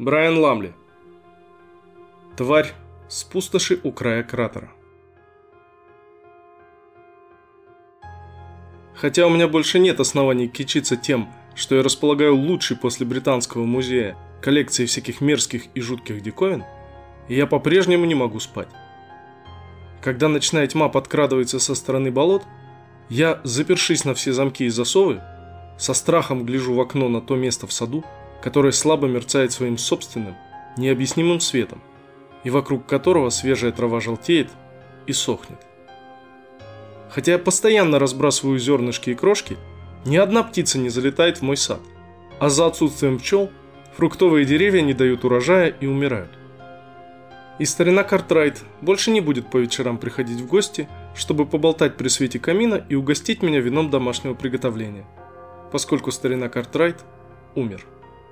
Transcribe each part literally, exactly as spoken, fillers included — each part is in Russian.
Брайан Ламли. Тварь с пустоши у края кратера. Хотя у меня больше нет оснований кичиться тем, что я располагаю лучшей после Британского музея коллекцией всяких мерзких и жутких диковин, я по-прежнему не могу спать. Когда ночная тьма подкрадывается со стороны болот, я, запершись на все замки и засовы, со страхом гляжу в окно на то место в саду, которое слабо мерцает своим собственным, необъяснимым светом, и вокруг которого свежая трава желтеет и сохнет. Хотя я постоянно разбрасываю зернышки и крошки, ни одна птица не залетает в мой сад, а за отсутствием пчел фруктовые деревья не дают урожая и умирают. И старина Картрайт больше не будет по вечерам приходить в гости, чтобы поболтать при свете камина и угостить меня вином домашнего приготовления, поскольку старина Картрайт умер.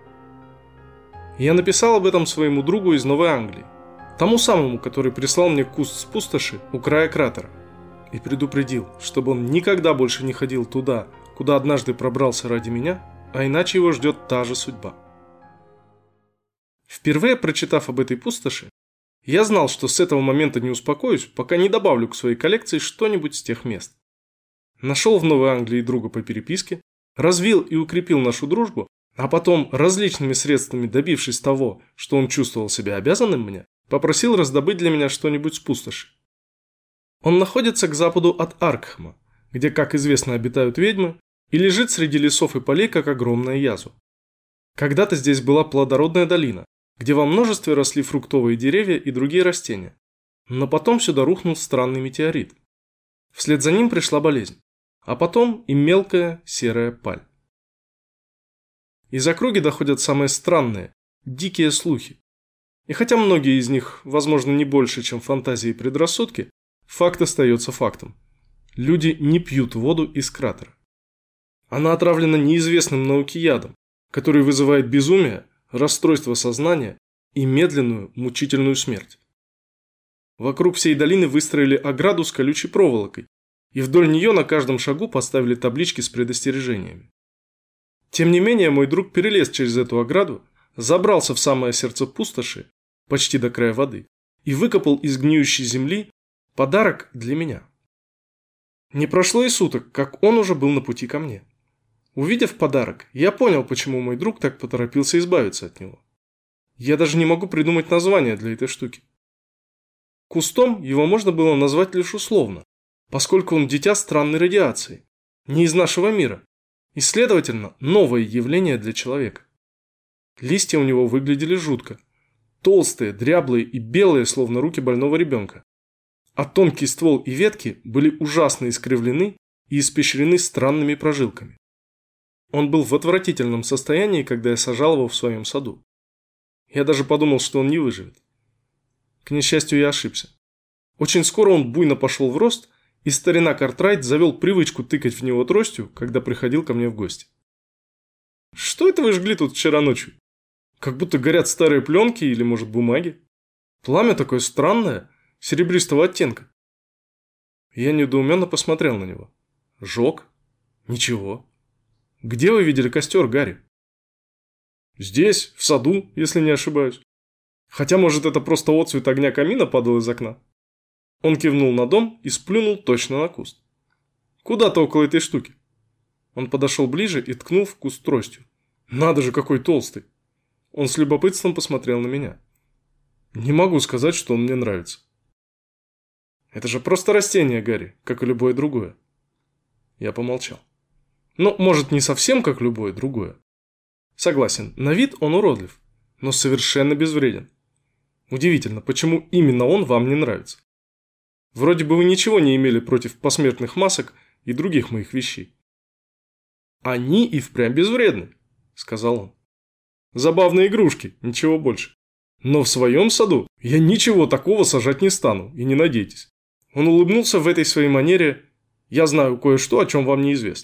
Я написал об этом своему другу из Новой Англии, тому самому, который прислал мне куст с пустоши у края кратера, и предупредил, чтобы он никогда больше не ходил туда, куда однажды пробрался ради меня, а иначе его ждет та же судьба. Впервые прочитав об этой пустоши, я знал, что с этого момента не успокоюсь, пока не добавлю к своей коллекции что-нибудь с тех мест. Нашел в Новой Англии друга по переписке, развил и укрепил нашу дружбу, а потом, различными средствами добившись того, что он чувствовал себя обязанным мне, попросил раздобыть для меня что-нибудь с пустоши. Он находится к западу от Аркхема, где, как известно, обитают ведьмы, и лежит среди лесов и полей, как огромная язва. Когда-то здесь была плодородная долина, где во множестве росли фруктовые деревья и другие растения, но потом сюда рухнул странный метеорит. Вслед за ним пришла болезнь, а потом и мелкая серая паль. Из округи доходят самые странные, дикие слухи. И хотя многие из них, возможно, не больше, чем фантазии и предрассудки, факт остается фактом. Люди не пьют воду из кратера. Она отравлена неизвестным науке ядом, который вызывает безумие, расстройство сознания и медленную, мучительную смерть. Вокруг всей долины выстроили ограду с колючей проволокой, и вдоль нее на каждом шагу поставили таблички с предостережениями. Тем не менее, мой друг перелез через эту ограду, забрался в самое сердце пустоши, почти до края воды, и выкопал из гниющей земли подарок для меня. Не прошло и суток, как он уже был на пути ко мне. Увидев подарок, я понял, почему мой друг так поторопился избавиться от него. Я даже не могу придумать название для этой штуки. Кустом его можно было назвать лишь условно, поскольку он дитя странной радиации, не из нашего мира, и, следовательно, новое явление для человека. Листья у него выглядели жутко, толстые, дряблые и белые, словно руки больного ребенка, а тонкий ствол и ветки были ужасно искривлены и испещрены странными прожилками. Он был в отвратительном состоянии, когда я сажал его в своем саду. Я даже подумал, что он не выживет. К несчастью, я ошибся. Очень скоро он буйно пошел в рост, и старина Картрайт завел привычку тыкать в него тростью, когда приходил ко мне в гости. «Что это вы жгли тут вчера ночью? Как будто горят старые пленки или, может, бумаги. Пламя такое странное, серебристого оттенка». Я недоуменно посмотрел на него. «Жег? Ничего. Где вы видели костер, Гарри?» «Здесь, в саду, если не ошибаюсь. Хотя, может, это просто отцвет огня камина падал из окна». Он кивнул на дом и сплюнул точно на куст. «Куда-то около этой штуки». Он подошел ближе и ткнул в куст тростью. «Надо же, какой толстый!» Он с любопытством посмотрел на меня. «Не могу сказать, что он мне нравится». «Это же просто растение, Гарри, как и любое другое». Я помолчал. Ну, может, не совсем как любое другое. Согласен, на вид он уродлив, но совершенно безвреден. Удивительно, почему именно он вам не нравится. Вроде бы вы ничего не имели против посмертных масок и других моих вещей. Они и впрямь безвредны, сказал он. Забавные игрушки, ничего больше. Но в своем саду я ничего такого сажать не стану, и не надейтесь. Он улыбнулся в этой своей манере. Я знаю кое-что, о чем вам неизвестно.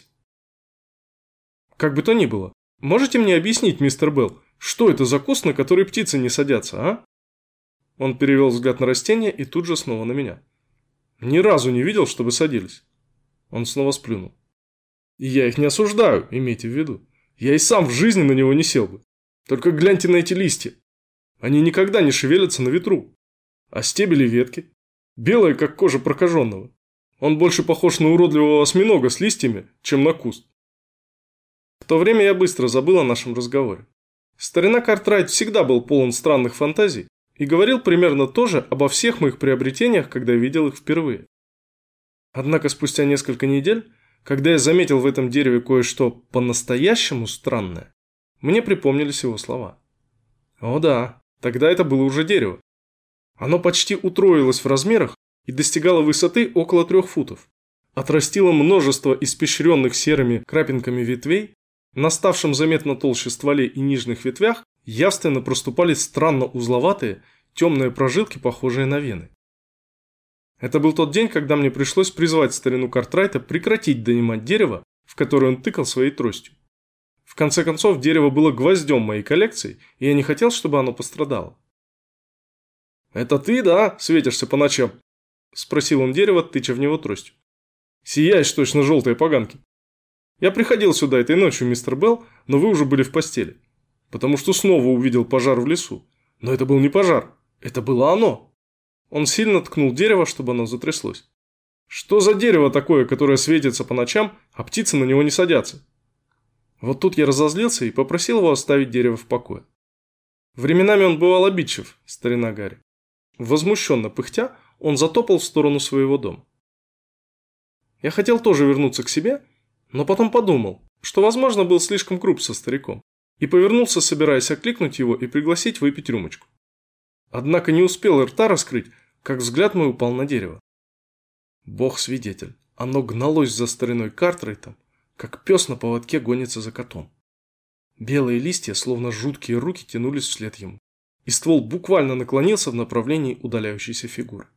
Как бы то ни было, можете мне объяснить, мистер Белл, что это за куст, на который птицы не садятся, а? Он перевел взгляд на растение и тут же снова на меня. Ни разу не видел, чтобы садились. Он снова сплюнул. И я их не осуждаю, имейте в виду. Я и сам в жизни на него не сел бы. Только гляньте на эти листья. Они никогда не шевелятся на ветру. А стебели ветки белые, как кожа прокаженного. Он больше похож на уродливого осьминога с листьями, чем на куст. В то время я быстро забыл о нашем разговоре. Старина Картрайт всегда был полон странных фантазий и говорил примерно то же обо всех моих приобретениях, когда видел их впервые. Однако спустя несколько недель, когда я заметил в этом дереве кое-что по-настоящему странное, мне припомнились его слова. О да, тогда это было уже дерево. Оно почти утроилось в размерах и достигало высоты около трех футов. Отрастило множество испещренных серыми крапинками ветвей, на ставшем заметно толще стволе и нижних ветвях явственно проступали странно узловатые, темные прожилки, похожие на вены. Это был тот день, когда мне пришлось призвать старину Картрайта прекратить донимать дерево, в которое он тыкал своей тростью. В конце концов, дерево было гвоздем моей коллекции, и я не хотел, чтобы оно пострадало. «Это ты, да, светишься по ночам?» – спросил он дерево, тыча в него тростью. «Сияешь точно желтые поганки. Я приходил сюда этой ночью, мистер Белл, но вы уже были в постели, потому что снова увидел пожар в лесу. Но это был не пожар, это было оно». Он сильно ткнул дерево, чтобы оно затряслось. «Что за дерево такое, которое светится по ночам, а птицы на него не садятся?» Вот тут я разозлился и попросил его оставить дерево в покое. Временами он бывал обидчив, старина Гарри. Возмущенно пыхтя, он затопал в сторону своего дома. Я хотел тоже вернуться к себе, но потом подумал, что, возможно, был слишком груб со стариком, и повернулся, собираясь окликнуть его и пригласить выпить рюмочку. Однако не успел рта раскрыть, как взгляд мой упал на дерево. Бог свидетель, оно гналось за стариной Картрайтом, как пес на поводке гонится за котом. Белые листья, словно жуткие руки, тянулись вслед ему, и ствол буквально наклонился в направлении удаляющейся фигуры.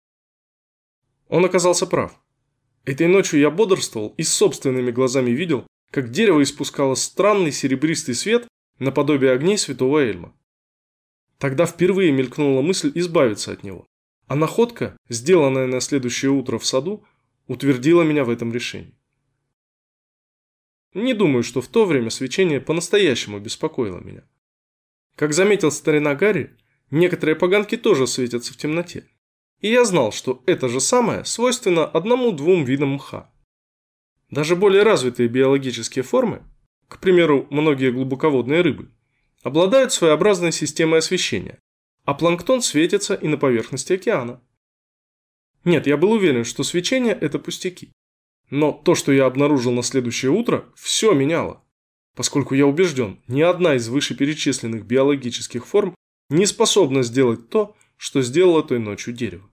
Он оказался прав. Этой ночью я бодрствовал и с собственными глазами видел, как дерево испускало странный серебристый свет наподобие огней святого Эльма. Тогда впервые мелькнула мысль избавиться от него, а находка, сделанная на следующее утро в саду, утвердила меня в этом решении. Не думаю, что в то время свечение по-настоящему беспокоило меня. Как заметил старина Гарри, некоторые поганки тоже светятся в темноте, и я знал, что это же самое свойственно одному-двум видам мха. Даже более развитые биологические формы, к примеру, многие глубоководные рыбы, обладают своеобразной системой освещения, а планктон светится и на поверхности океана. Нет, я был уверен, что свечение – это пустяки. Но то, что я обнаружил на следующее утро, все меняло, поскольку я убежден, ни одна из вышеперечисленных биологических форм не способна сделать то, что сделало той ночью дерево.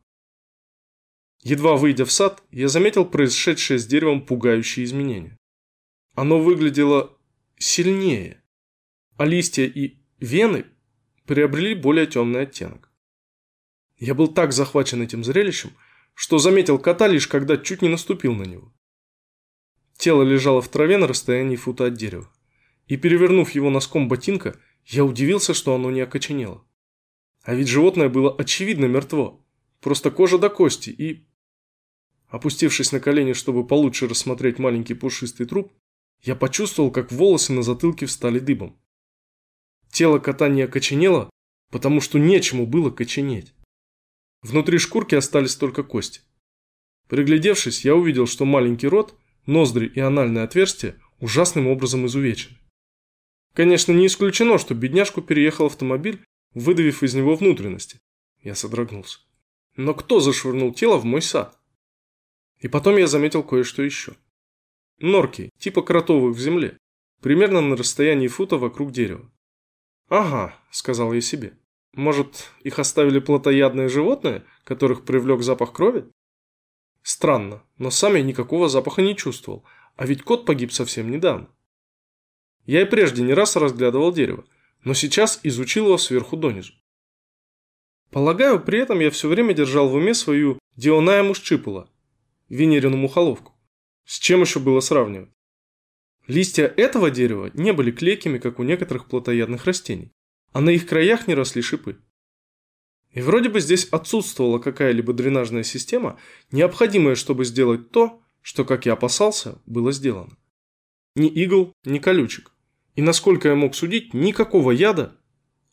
Едва выйдя в сад, я заметил происшедшее с деревом пугающие изменения. Оно выглядело сильнее, а листья и вены приобрели более темный оттенок. Я был так захвачен этим зрелищем, что заметил кота лишь когда чуть не наступил на него. Тело лежало в траве на расстоянии фута от дерева, и, перевернув его носком ботинка, я удивился, что оно не окоченело. А ведь животное было очевидно мертво, просто кожа до кости, и... Опустившись на колени, чтобы получше рассмотреть маленький пушистый труп, я почувствовал, как волосы на затылке встали дыбом. Тело кота не окоченело, потому что нечему было коченеть. Внутри шкурки остались только кости. Приглядевшись, я увидел, что маленький рот, ноздри и анальное отверстие ужасным образом изувечены. Конечно, не исключено, что бедняжку переехал автомобиль, выдавив из него внутренности. Я содрогнулся. Но кто зашвырнул тело в мой сад? И потом я заметил кое-что еще. Норки, типа кротовых в земле, примерно на расстоянии фута вокруг дерева. «Ага», – сказал я себе. «Может, их оставили плотоядные животные, которых привлек запах крови?» Странно, но сам я никакого запаха не чувствовал, а ведь кот погиб совсем недавно. Я и прежде не раз разглядывал дерево, но сейчас изучил его сверху донизу. Полагаю, при этом я все время держал в уме свою Дионая мушчипула, Венерину мухоловку. С чем еще было сравнивать? Листья этого дерева не были клейкими, как у некоторых плотоядных растений, а на их краях не росли шипы. И вроде бы здесь отсутствовала какая-либо дренажная система, необходимая, чтобы сделать то, что, как я опасался, было сделано. Ни игл, ни колючек. И, насколько я мог судить, никакого яда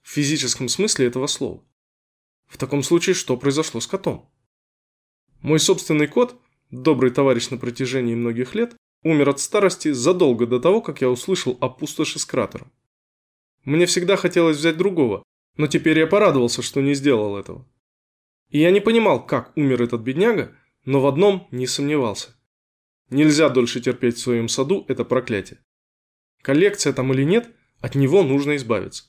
в физическом смысле этого слова. В таком случае, что произошло с котом? Мой собственный кот, добрый товарищ на протяжении многих лет, умер от старости задолго до того, как я услышал о пустоши с кратером. Мне всегда хотелось взять другого, но теперь я порадовался, что не сделал этого. И я не понимал, как умер этот бедняга, но в одном не сомневался. Нельзя дольше терпеть в своем саду это проклятие. Коллекция там или нет, от него нужно избавиться.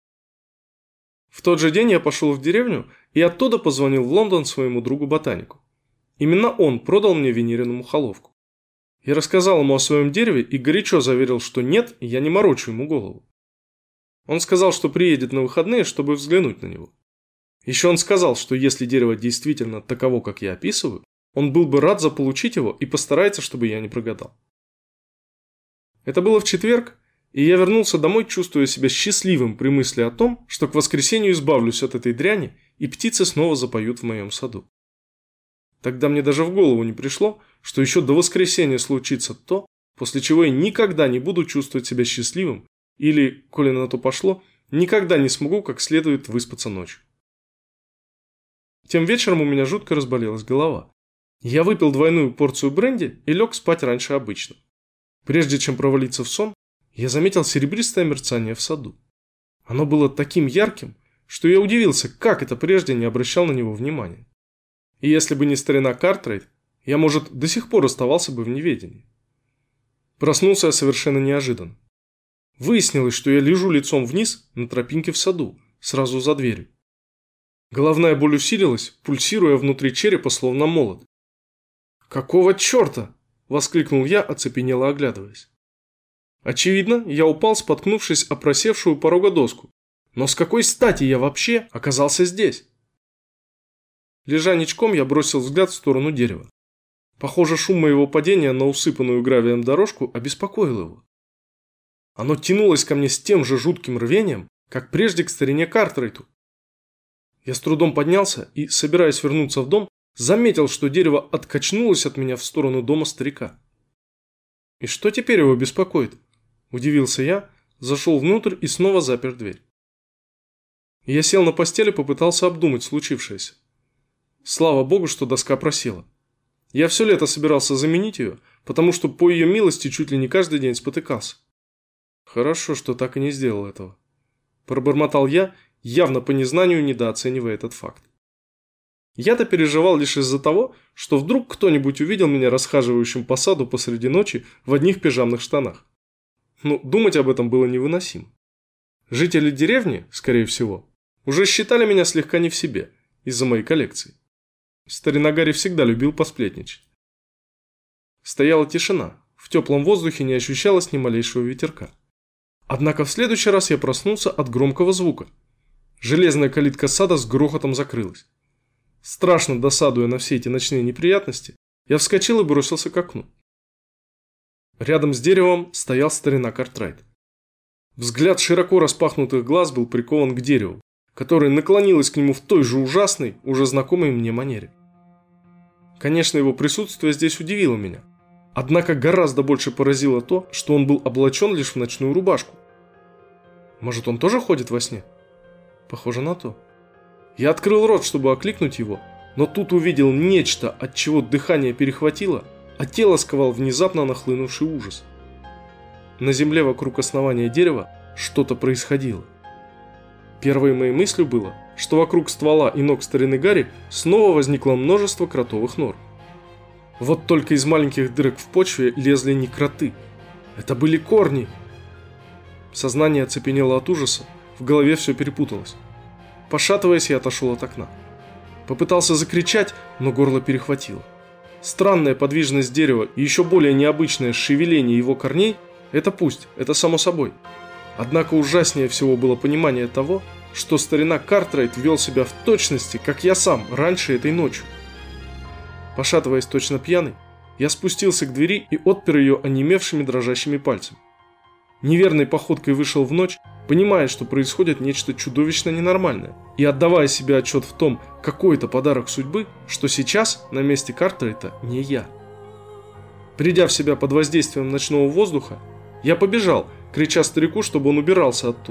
В тот же день я пошел в деревню и оттуда позвонил в Лондон своему другу-ботанику. Именно он продал мне Венерину мухоловку. Я рассказал ему о своем дереве и горячо заверил, что нет, я не морочу ему голову. Он сказал, что приедет на выходные, чтобы взглянуть на него. Еще он сказал, что если дерево действительно таково, как я описываю, он был бы рад заполучить его и постарается, чтобы я не прогадал. Это было в четверг, и я вернулся домой, чувствуя себя счастливым при мысли о том, что к воскресенью избавлюсь от этой дряни, и птицы снова запоют в моем саду. Тогда мне даже в голову не пришло, что еще до воскресенья случится то, после чего я никогда не буду чувствовать себя счастливым, или, коли на то пошло, никогда не смогу как следует выспаться ночью. Тем вечером у меня жутко разболелась голова. Я выпил двойную порцию бренди и лег спать раньше обычного. Прежде чем провалиться в сон, я заметил серебристое мерцание в саду. Оно было таким ярким, что я удивился, как это прежде не обращал на него внимания. И если бы не старина Картрайт, я, может, до сих пор оставался бы в неведении. Проснулся я совершенно неожиданно. Выяснилось, что я лежу лицом вниз на тропинке в саду, сразу за дверью. Головная боль усилилась, пульсируя внутри черепа, словно молот. «Какого черта?» – воскликнул я, оцепенело оглядываясь. Очевидно, я упал, споткнувшись о просевшую порога доску. Но с какой стати я вообще оказался здесь? Лежа ничком, я бросил взгляд в сторону дерева. Похоже, шум моего падения на усыпанную гравием дорожку обеспокоил его. Оно тянулось ко мне с тем же жутким рвением, как прежде к старине Картрайту. Я с трудом поднялся и, собираясь вернуться в дом, заметил, что дерево откачнулось от меня в сторону дома старика. «И что теперь его беспокоит?» – удивился я, зашел внутрь и снова запер дверь. Я сел на постели и попытался обдумать случившееся. Слава богу, что доска просела. Я все лето собирался заменить ее, потому что по ее милости чуть ли не каждый день спотыкался. Хорошо, что так и не сделал этого. Пробормотал я, явно по незнанию недооценивая этот факт. Я-то переживал лишь из-за того, что вдруг кто-нибудь увидел меня расхаживающим по саду посреди ночи в одних пижамных штанах. Ну, думать об этом было невыносимо. Жители деревни, скорее всего, уже считали меня слегка не в себе из-за моей коллекции. Старина Гарри всегда любил посплетничать. Стояла тишина, в теплом воздухе не ощущалось ни малейшего ветерка. Однако в следующий раз я проснулся от громкого звука. Железная калитка сада с грохотом закрылась. Страшно досадуя на все эти ночные неприятности, я вскочил и бросился к окну. Рядом с деревом стоял старина Картрайт. Взгляд широко распахнутых глаз был прикован к дереву, которое наклонилось к нему в той же ужасной, уже знакомой мне манере. Конечно, его присутствие здесь удивило меня. Однако гораздо больше поразило то, что он был облачен лишь в ночную рубашку. Может, он тоже ходит во сне? Похоже на то. Я открыл рот, чтобы окликнуть его, но тут увидел нечто, от чего дыхание перехватило, а тело сковал внезапно нахлынувший ужас. На земле вокруг основания дерева что-то происходило. Первой моей мыслью было, что вокруг ствола и ног старины Гарри снова возникло множество кротовых нор. Вот только из маленьких дырок в почве лезли не кроты. Это были корни. Сознание оцепенело от ужаса, в голове все перепуталось. Пошатываясь, я отошел от окна. Попытался закричать, но горло перехватило. Странная подвижность дерева и еще более необычное шевеление его корней – это пусть, это само собой. Однако ужаснее всего было понимание того, что старина Картрайт вел себя в точности, как я сам, раньше этой ночью. Пошатываясь точно пьяный, я спустился к двери и отпер ее онемевшими дрожащими пальцами. Неверной походкой вышел в ночь, понимая, что происходит нечто чудовищно ненормальное, и отдавая себе отчет в том, какой это подарок судьбы, что сейчас на месте Картрайта не я. Придя в себя под воздействием ночного воздуха, я побежал, крича старику, чтобы он убирался оттуда,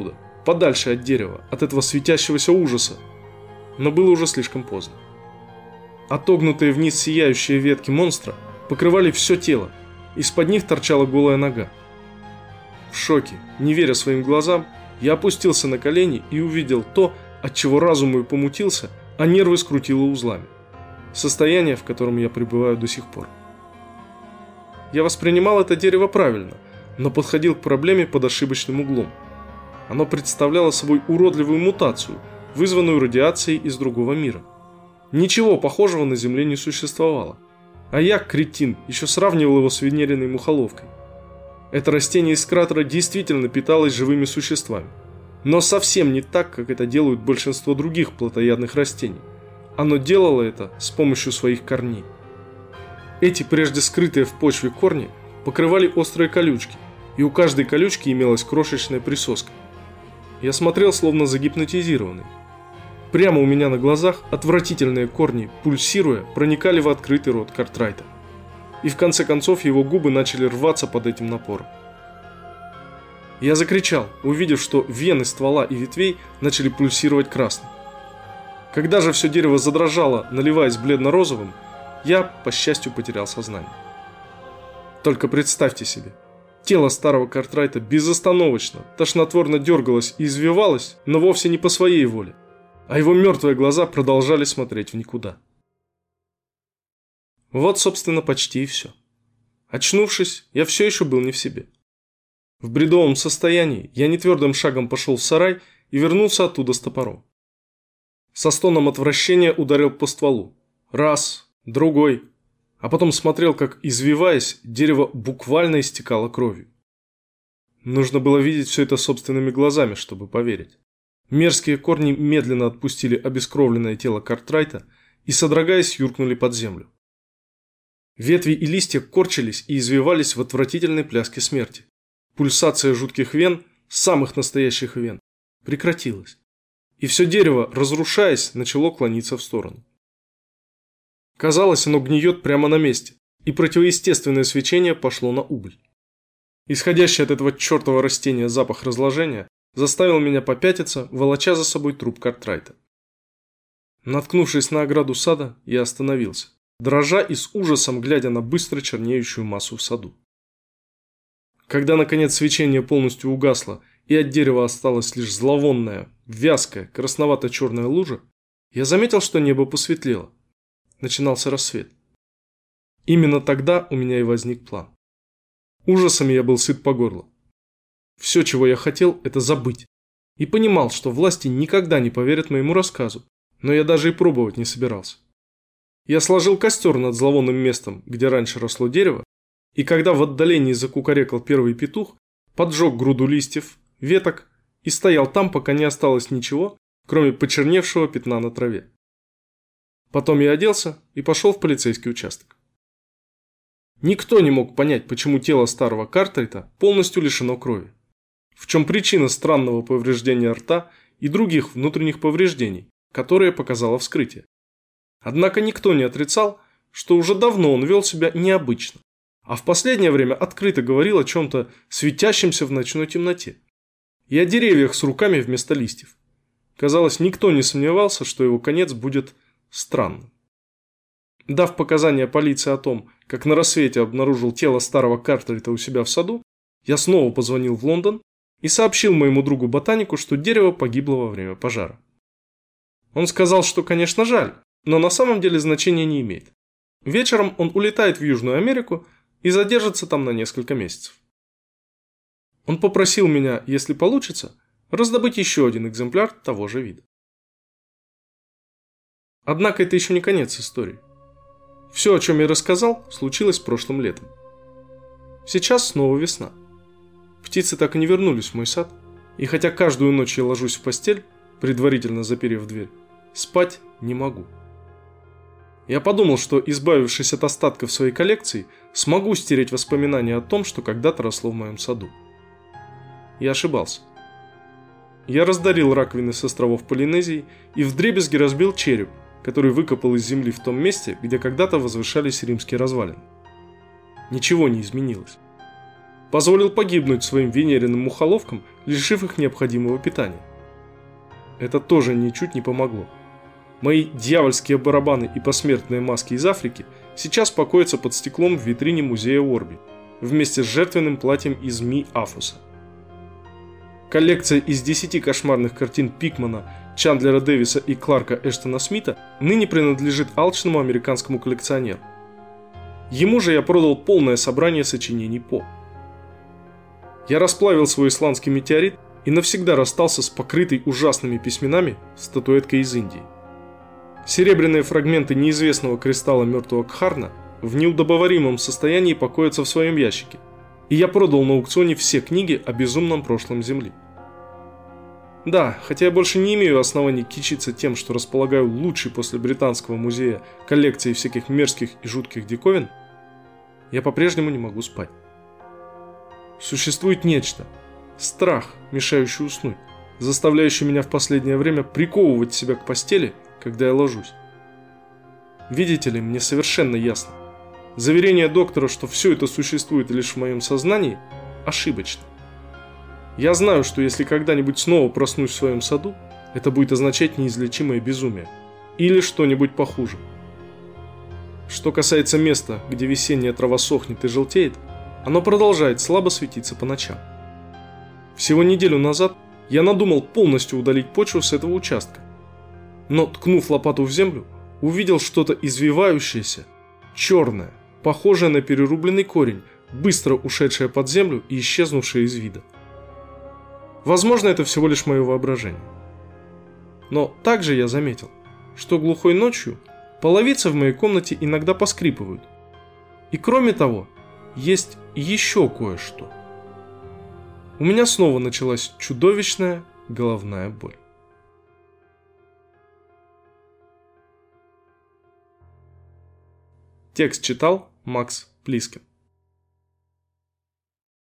подальше от дерева, от этого светящегося ужаса. Но было уже слишком поздно. Отогнутые вниз сияющие ветки монстра покрывали все тело, из-под них торчала голая нога. В шоке, не веря своим глазам, я опустился на колени и увидел то, от чего разум мой помутился, а нервы скрутило узлами. Состояние, в котором я пребываю до сих пор. Я воспринимал это дерево правильно, но подходил к проблеме под ошибочным углом. Оно представляло собой уродливую мутацию, вызванную радиацией из другого мира. Ничего похожего на Земле не существовало. А я, кретин, еще сравнивал его с венериной мухоловкой. Это растение из кратера действительно питалось живыми существами. Но совсем не так, как это делают большинство других плотоядных растений. Оно делало это с помощью своих корней. Эти прежде скрытые в почве корни покрывали острые колючки, и у каждой колючки имелась крошечная присоска. Я смотрел, словно загипнотизированный. Прямо у меня на глазах отвратительные корни, пульсируя, проникали в открытый рот Картрайта. И в конце концов его губы начали рваться под этим напором. Я закричал, увидев, что вены ствола и ветвей начали пульсировать красным. Когда же все дерево задрожало, наливаясь бледно-розовым, я, по счастью, потерял сознание. Только представьте себе, тело старого Картрайта безостановочно, тошнотворно дергалось и извивалось, но вовсе не по своей воле, а его мертвые глаза продолжали смотреть в никуда. Вот, собственно, почти и все. Очнувшись, я все еще был не в себе. В бредовом состоянии я нетвердым шагом пошел в сарай и вернулся оттуда с топором. Со стоном отвращения ударил по стволу. Раз, другой, а потом смотрел, как, извиваясь, дерево буквально истекало кровью. Нужно было видеть все это собственными глазами, чтобы поверить. Мерзкие корни медленно отпустили обескровленное тело Картрайта и, содрогаясь, юркнули под землю. Ветви и листья корчились и извивались в отвратительной пляске смерти. Пульсация жутких вен, самых настоящих вен, прекратилась. И все дерево, разрушаясь, начало клониться в сторону. Казалось, оно гниет прямо на месте, и противоестественное свечение пошло на убыль. Исходящий от этого чертова растения запах разложения заставил меня попятиться, волоча за собой труп Картрайта. Наткнувшись на ограду сада, я остановился, дрожа и с ужасом глядя на быстро чернеющую массу в саду. Когда, наконец, свечение полностью угасло, и от дерева осталась лишь зловонная, вязкая, красновато-черная лужа, я заметил, что небо посветлело. Начинался рассвет. Именно тогда у меня и возник план. Ужасами я был сыт по горло. Все, чего я хотел, это забыть. И понимал, что власти никогда не поверят моему рассказу, но я даже и пробовать не собирался. Я сложил костер над зловонным местом, где раньше росло дерево, и когда в отдалении закукарекал первый петух, поджег груду листьев, веток и стоял там, пока не осталось ничего, кроме почерневшего пятна на траве. Потом я оделся и пошел в полицейский участок. Никто не мог понять, почему тело старого Картрайта полностью лишено крови. В чем причина странного повреждения рта и других внутренних повреждений, которые показало вскрытие. Однако никто не отрицал, что уже давно он вел себя необычно, а в последнее время открыто говорил о чем-то светящемся в ночной темноте. И о деревьях с руками вместо листьев. Казалось, никто не сомневался, что его конец будет странным. Дав показания полиции о том, как на рассвете обнаружил тело старого Картрайта у себя в саду, я снова позвонил в Лондон и сообщил моему другу-ботанику, что дерево погибло во время пожара. Он сказал, что, конечно, жаль, но на самом деле значения не имеет. Вечером он улетает в Южную Америку и задержится там на несколько месяцев. Он попросил меня, если получится, раздобыть еще один экземпляр того же вида. Однако это еще не конец истории. Все, о чем я рассказал, случилось прошлым летом. Сейчас снова весна. Птицы так и не вернулись в мой сад, и хотя каждую ночь я ложусь в постель, предварительно заперев дверь, спать не могу. Я подумал, что, избавившись от остатков своей коллекции, смогу стереть воспоминания о том, что когда-то росло в моем саду. Я ошибался. Я раздарил раковины с островов Полинезии и вдребезги разбил череп, который выкопал из земли в том месте, где когда-то возвышались римские развалины. Ничего не изменилось. Позволил погибнуть своим венериным мухоловкам, лишив их необходимого питания. Это тоже ничуть не помогло. Мои дьявольские барабаны и посмертные маски из Африки сейчас покоятся под стеклом в витрине музея Орби, вместе с жертвенным платьем из Ми Афуса. Коллекция из десяти кошмарных картин Пикмана, Чандлера Дэвиса и Кларка Эштона Смита ныне принадлежит алчному американскому коллекционеру. Ему же я продал полное собрание сочинений По. Я расплавил свой исландский метеорит и навсегда расстался с покрытой ужасными письменами статуэткой из Индии. Серебряные фрагменты неизвестного кристалла мертвого Кхарна в неудобоваримом состоянии покоятся в своем ящике, и я продал на аукционе все книги о безумном прошлом Земли. Да, хотя я больше не имею оснований кичиться тем, что располагаю лучшей после Британского музея коллекцией всяких мерзких и жутких диковин, я по-прежнему не могу спать. Существует нечто, страх, мешающий уснуть, заставляющий меня в последнее время приковывать себя к постели, когда я ложусь. Видите ли, мне совершенно ясно. Заверение доктора, что все это существует лишь в моем сознании, ошибочно. Я знаю, что если когда-нибудь снова проснусь в своем саду, это будет означать неизлечимое безумие. Или что-нибудь похуже. Что касается места, где весенняя трава сохнет и желтеет, оно продолжает слабо светиться по ночам. Всего неделю назад я надумал полностью удалить почву с этого участка. Но, ткнув лопату в землю, увидел что-то извивающееся, черное, похожее на перерубленный корень, быстро ушедшее под землю и исчезнувшее из вида. Возможно, это всего лишь мое воображение. Но также я заметил, что глухой ночью половицы в моей комнате иногда поскрипывают. И кроме того, есть еще кое-что. У меня снова началась чудовищная головная боль. Текст читал Макс Плискин.